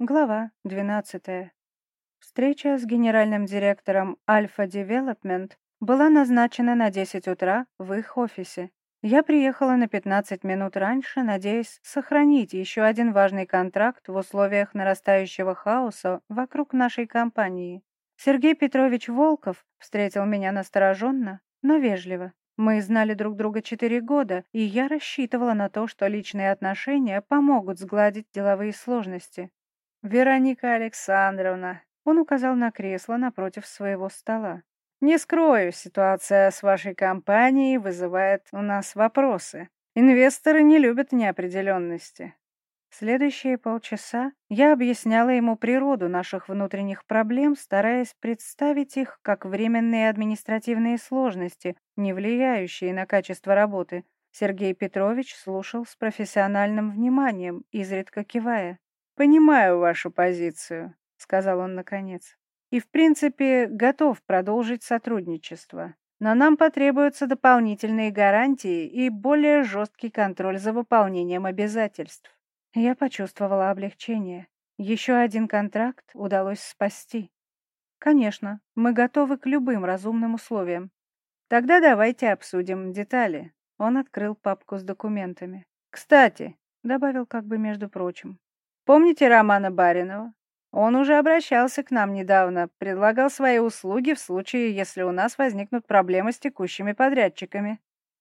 Глава 12. Встреча с генеральным директором Альфа Девелопмент была назначена на 10 утра в их офисе. Я приехала на 15 минут раньше, надеясь сохранить еще один важный контракт в условиях нарастающего хаоса вокруг нашей компании. Сергей Петрович Волков встретил меня настороженно, но вежливо. Мы знали друг друга 4 года, и я рассчитывала на то, что личные отношения помогут сгладить деловые сложности. «Вероника Александровна», — он указал на кресло напротив своего стола. «Не скрою, ситуация с вашей компанией вызывает у нас вопросы. Инвесторы не любят неопределенности». Следующие полчаса я объясняла ему природу наших внутренних проблем, стараясь представить их как временные административные сложности, не влияющие на качество работы. Сергей Петрович слушал с профессиональным вниманием, изредка кивая. «Понимаю вашу позицию», — сказал он наконец. «И, в принципе, готов продолжить сотрудничество. Но нам потребуются дополнительные гарантии и более жесткий контроль за выполнением обязательств». Я почувствовала облегчение. Еще один контракт удалось спасти. «Конечно, мы готовы к любым разумным условиям. Тогда давайте обсудим детали». Он открыл папку с документами. «Кстати», — добавил как бы между прочим, «помните Романа Баринова? Он уже обращался к нам недавно, предлагал свои услуги в случае, если у нас возникнут проблемы с текущими подрядчиками».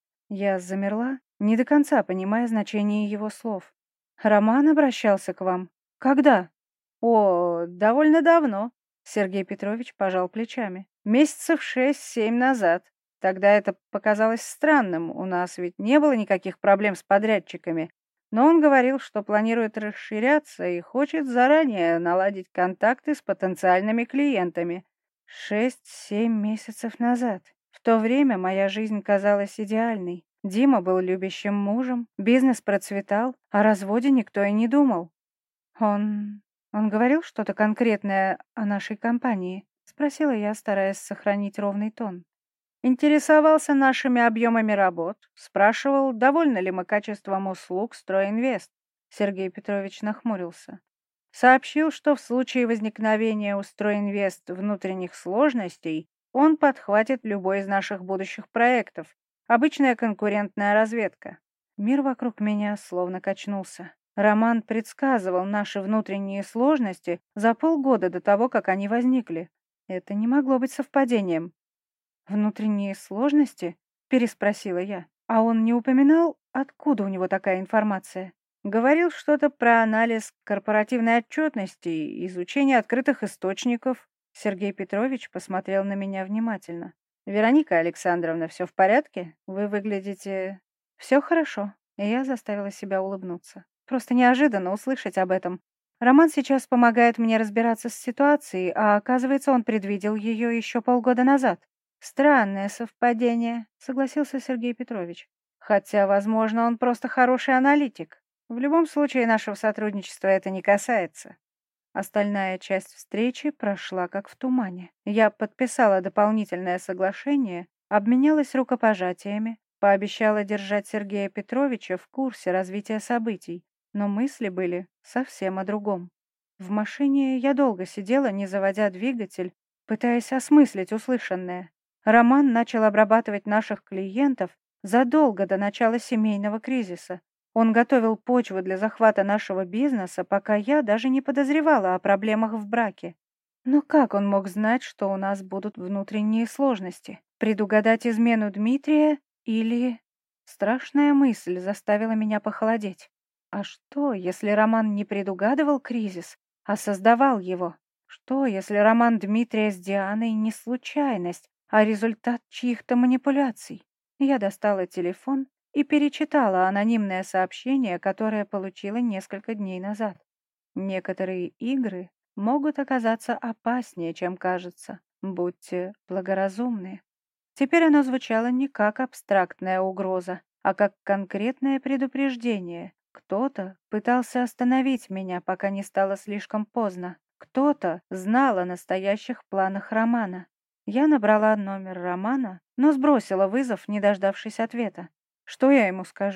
Я замерла, не до конца понимая значение его слов. «Роман обращался к вам? Когда?» «О, довольно давно», — Сергей Петрович пожал плечами. «Месяцев 6-7 назад. Тогда это показалось странным, у нас ведь не было никаких проблем с подрядчиками. Но он говорил, что планирует расширяться и хочет заранее наладить контакты с потенциальными клиентами. 6-7 месяцев назад. В то время моя жизнь казалась идеальной. Дима был любящим мужем, бизнес процветал, о разводе никто и не думал. Он говорил что-то конкретное о нашей компании? Спросила я, стараясь сохранить ровный тон. Интересовался нашими объемами работ, спрашивал, довольны ли мы качеством услуг «Стройинвест». Сергей Петрович нахмурился. Сообщил, что в случае возникновения у «Стройинвест» внутренних сложностей он подхватит любой из наших будущих проектов. Обычная конкурентная разведка. Мир вокруг меня словно качнулся. Роман предсказывал наши внутренние сложности за полгода до того, как они возникли. Это не могло быть совпадением. «Внутренние сложности?» — переспросила я. «А он не упоминал, откуда у него такая информация?» Говорил что-то про анализ корпоративной отчетности, изучение открытых источников. Сергей Петрович посмотрел на меня внимательно. «Вероника Александровна, все в порядке? Вы выглядите...» «Все хорошо», и я заставила себя улыбнуться. Просто неожиданно услышать об этом. Роман сейчас помогает мне разбираться с ситуацией, а оказывается, он предвидел ее еще полгода назад. «Странное совпадение», — согласился Сергей Петрович. «Хотя, возможно, он просто хороший аналитик. В любом случае, нашего сотрудничества это не касается». Остальная часть встречи прошла как в тумане. Я подписала дополнительное соглашение, обменялась рукопожатиями, пообещала держать Сергея Петровича в курсе развития событий, но мысли были совсем о другом. В машине я долго сидела, не заводя двигатель, пытаясь осмыслить услышанное. Роман начал обрабатывать наших клиентов задолго до начала семейного кризиса. Он готовил почву для захвата нашего бизнеса, пока я даже не подозревала о проблемах в браке. Но как он мог знать, что у нас будут внутренние сложности? Предугадать измену Дмитрия или... Страшная мысль заставила меня похолодеть. А что, если Роман не предугадывал кризис, а создавал его? Что, если роман Дмитрия с Дианой не случайность, а результат чьих-то манипуляций? Я достала телефон и перечитала анонимное сообщение, которое получила несколько дней назад. Некоторые игры могут оказаться опаснее, чем кажется. Будьте благоразумны. Теперь оно звучало не как абстрактная угроза, а как конкретное предупреждение. Кто-то пытался остановить меня, пока не стало слишком поздно. Кто-то знал о настоящих планах Романа. Я набрала номер Романа, но сбросила вызов, не дождавшись ответа. Что я ему скажу?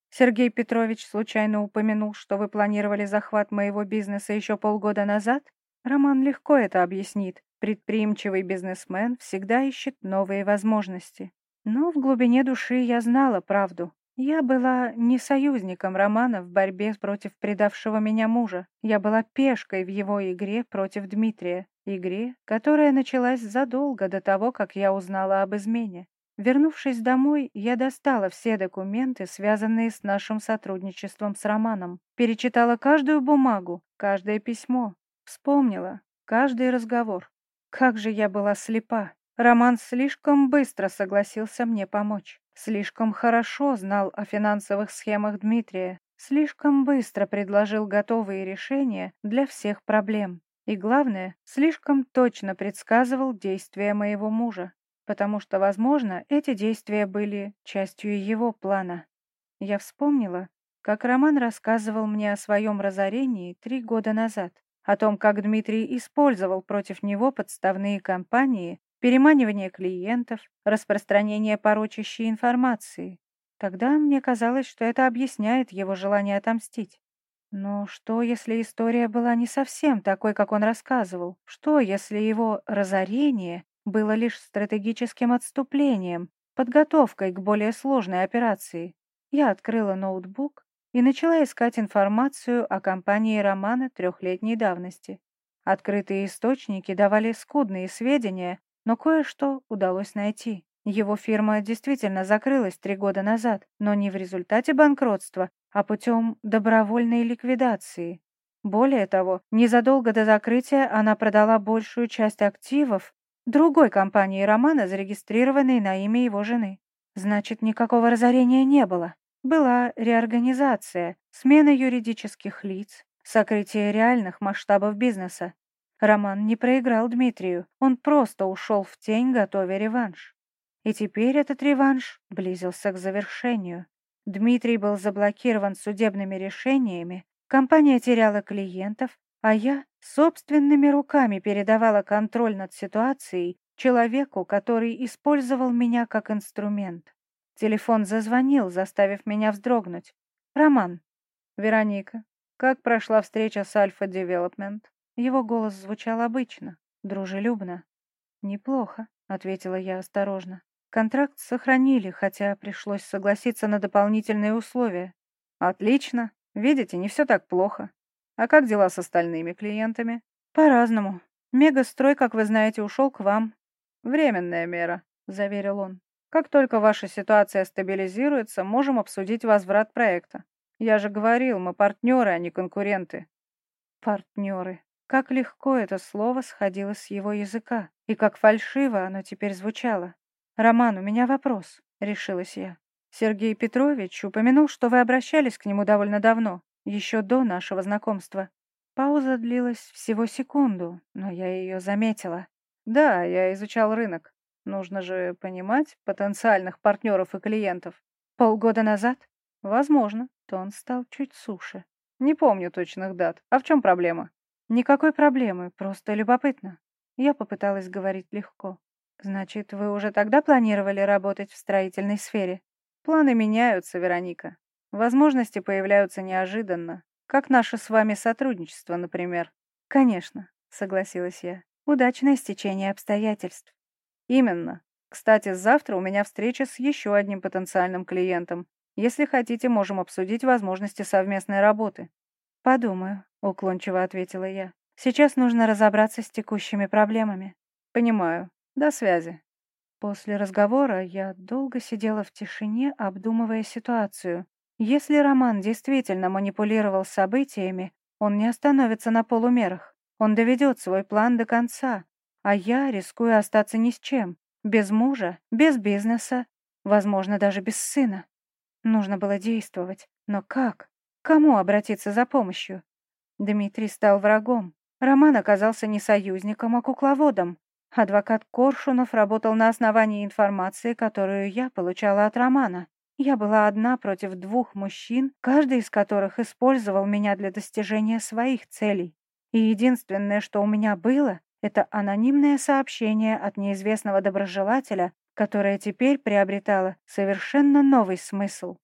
Сергей Петрович случайно упомянул, что вы планировали захват моего бизнеса еще полгода назад? Роман легко это объяснит. Предприимчивый бизнесмен всегда ищет новые возможности. Но в глубине души я знала правду. Я была не союзником Романа в борьбе против предавшего меня мужа. Я была пешкой в его игре против Дмитрия. Игре, которая началась задолго до того, как я узнала об измене. Вернувшись домой, я достала все документы, связанные с нашим сотрудничеством с Романом. Перечитала каждую бумагу, каждое письмо. Вспомнила каждый разговор. Как же я была слепа. Роман слишком быстро согласился мне помочь. Слишком хорошо знал о финансовых схемах Дмитрия. Слишком быстро предложил готовые решения для всех проблем. И главное, слишком точно предсказывал действия моего мужа. Потому что, возможно, эти действия были частью его плана. Я вспомнила, как Роман рассказывал мне о своем разорении 3 года назад, о том, как Дмитрий использовал против него подставные кампании, переманивание клиентов, распространение порочащей информации. Тогда мне казалось, что это объясняет его желание отомстить. Но что, если история была не совсем такой, как он рассказывал? Что, если его разорение было лишь стратегическим отступлением, подготовкой к более сложной операции? Я открыла ноутбук и начала искать информацию о компании Романа 3-летней давности. Открытые источники давали скудные сведения, но кое-что удалось найти. Его фирма действительно закрылась 3 года назад, но не в результате банкротства, а путем добровольной ликвидации. Более того, незадолго до закрытия она продала большую часть активов другой компании Романа, зарегистрированной на имя его жены. Значит, никакого разорения не было. Была реорганизация, смена юридических лиц, сокрытие реальных масштабов бизнеса. Роман не проиграл Дмитрию, он просто ушел в тень, готовя реванш. И теперь этот реванш близился к завершению. Дмитрий был заблокирован судебными решениями, компания теряла клиентов, а я собственными руками передавала контроль над ситуацией человеку, который использовал меня как инструмент. Телефон зазвонил, заставив меня вздрогнуть. «Роман». «Вероника, как прошла встреча с Альфа Девелопмент?» Его голос звучал обычно, дружелюбно. «Неплохо», — ответила я осторожно. «Контракт сохранили, хотя пришлось согласиться на дополнительные условия». «Отлично. Видите, не все так плохо. А как дела с остальными клиентами?» «По-разному. Мегастрой, как вы знаете, ушел к вам». «Временная мера», — заверил он. «Как только ваша ситуация стабилизируется, можем обсудить возврат проекта. Я же говорил, мы партнеры, а не конкуренты». «Партнеры». Как легко это слово сходило с его языка, и как фальшиво оно теперь звучало. «Роман, у меня вопрос», — решилась я. «Сергей Петрович упомянул, что вы обращались к нему довольно давно, еще до нашего знакомства». Пауза длилась всего секунду, но я ее заметила. «Да, я изучал рынок. Нужно же понимать потенциальных партнеров и клиентов». «Полгода назад?» «Возможно». Тон стал чуть суше. «Не помню точных дат. А в чем проблема?» «Никакой проблемы, просто любопытно». Я попыталась говорить легко. «Значит, вы уже тогда планировали работать в строительной сфере?» «Планы меняются, Вероника. Возможности появляются неожиданно. Как наше с вами сотрудничество, например». «Конечно», — согласилась я. «Удачное стечение обстоятельств». «Именно. Кстати, завтра у меня встреча с еще одним потенциальным клиентом. Если хотите, можем обсудить возможности совместной работы». «Подумаю», — уклончиво ответила я. «Сейчас нужно разобраться с текущими проблемами». «Понимаю. До связи». После разговора я долго сидела в тишине, обдумывая ситуацию. Если Роман действительно манипулировал событиями, он не остановится на полумерах. Он доведет свой план до конца, а я рискую остаться ни с чем. Без мужа, без бизнеса, возможно, даже без сына. Нужно было действовать. Но как? К кому обратиться за помощью? Дмитрий стал врагом. Роман оказался не союзником, а кукловодом. Адвокат Коршунов работал на основании информации, которую я получала от Романа. Я была одна против 2 мужчин, каждый из которых использовал меня для достижения своих целей. И единственное, что у меня было, это анонимное сообщение от неизвестного доброжелателя, которое теперь приобретало совершенно новый смысл.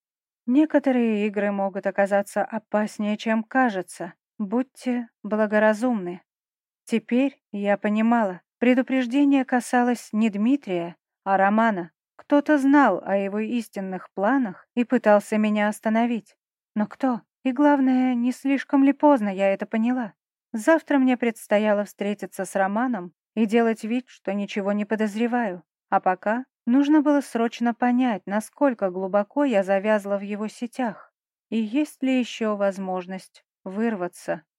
Некоторые игры могут оказаться опаснее, чем кажется. Будьте благоразумны. Теперь я понимала, предупреждение касалось не Дмитрия, а Романа. Кто-то знал о его истинных планах и пытался меня остановить. Но кто? И главное, не слишком ли поздно я это поняла? Завтра мне предстояло встретиться с Романом и делать вид, что ничего не подозреваю. А пока нужно было срочно понять, насколько глубоко я завязла в его сетях. И есть ли еще возможность вырваться.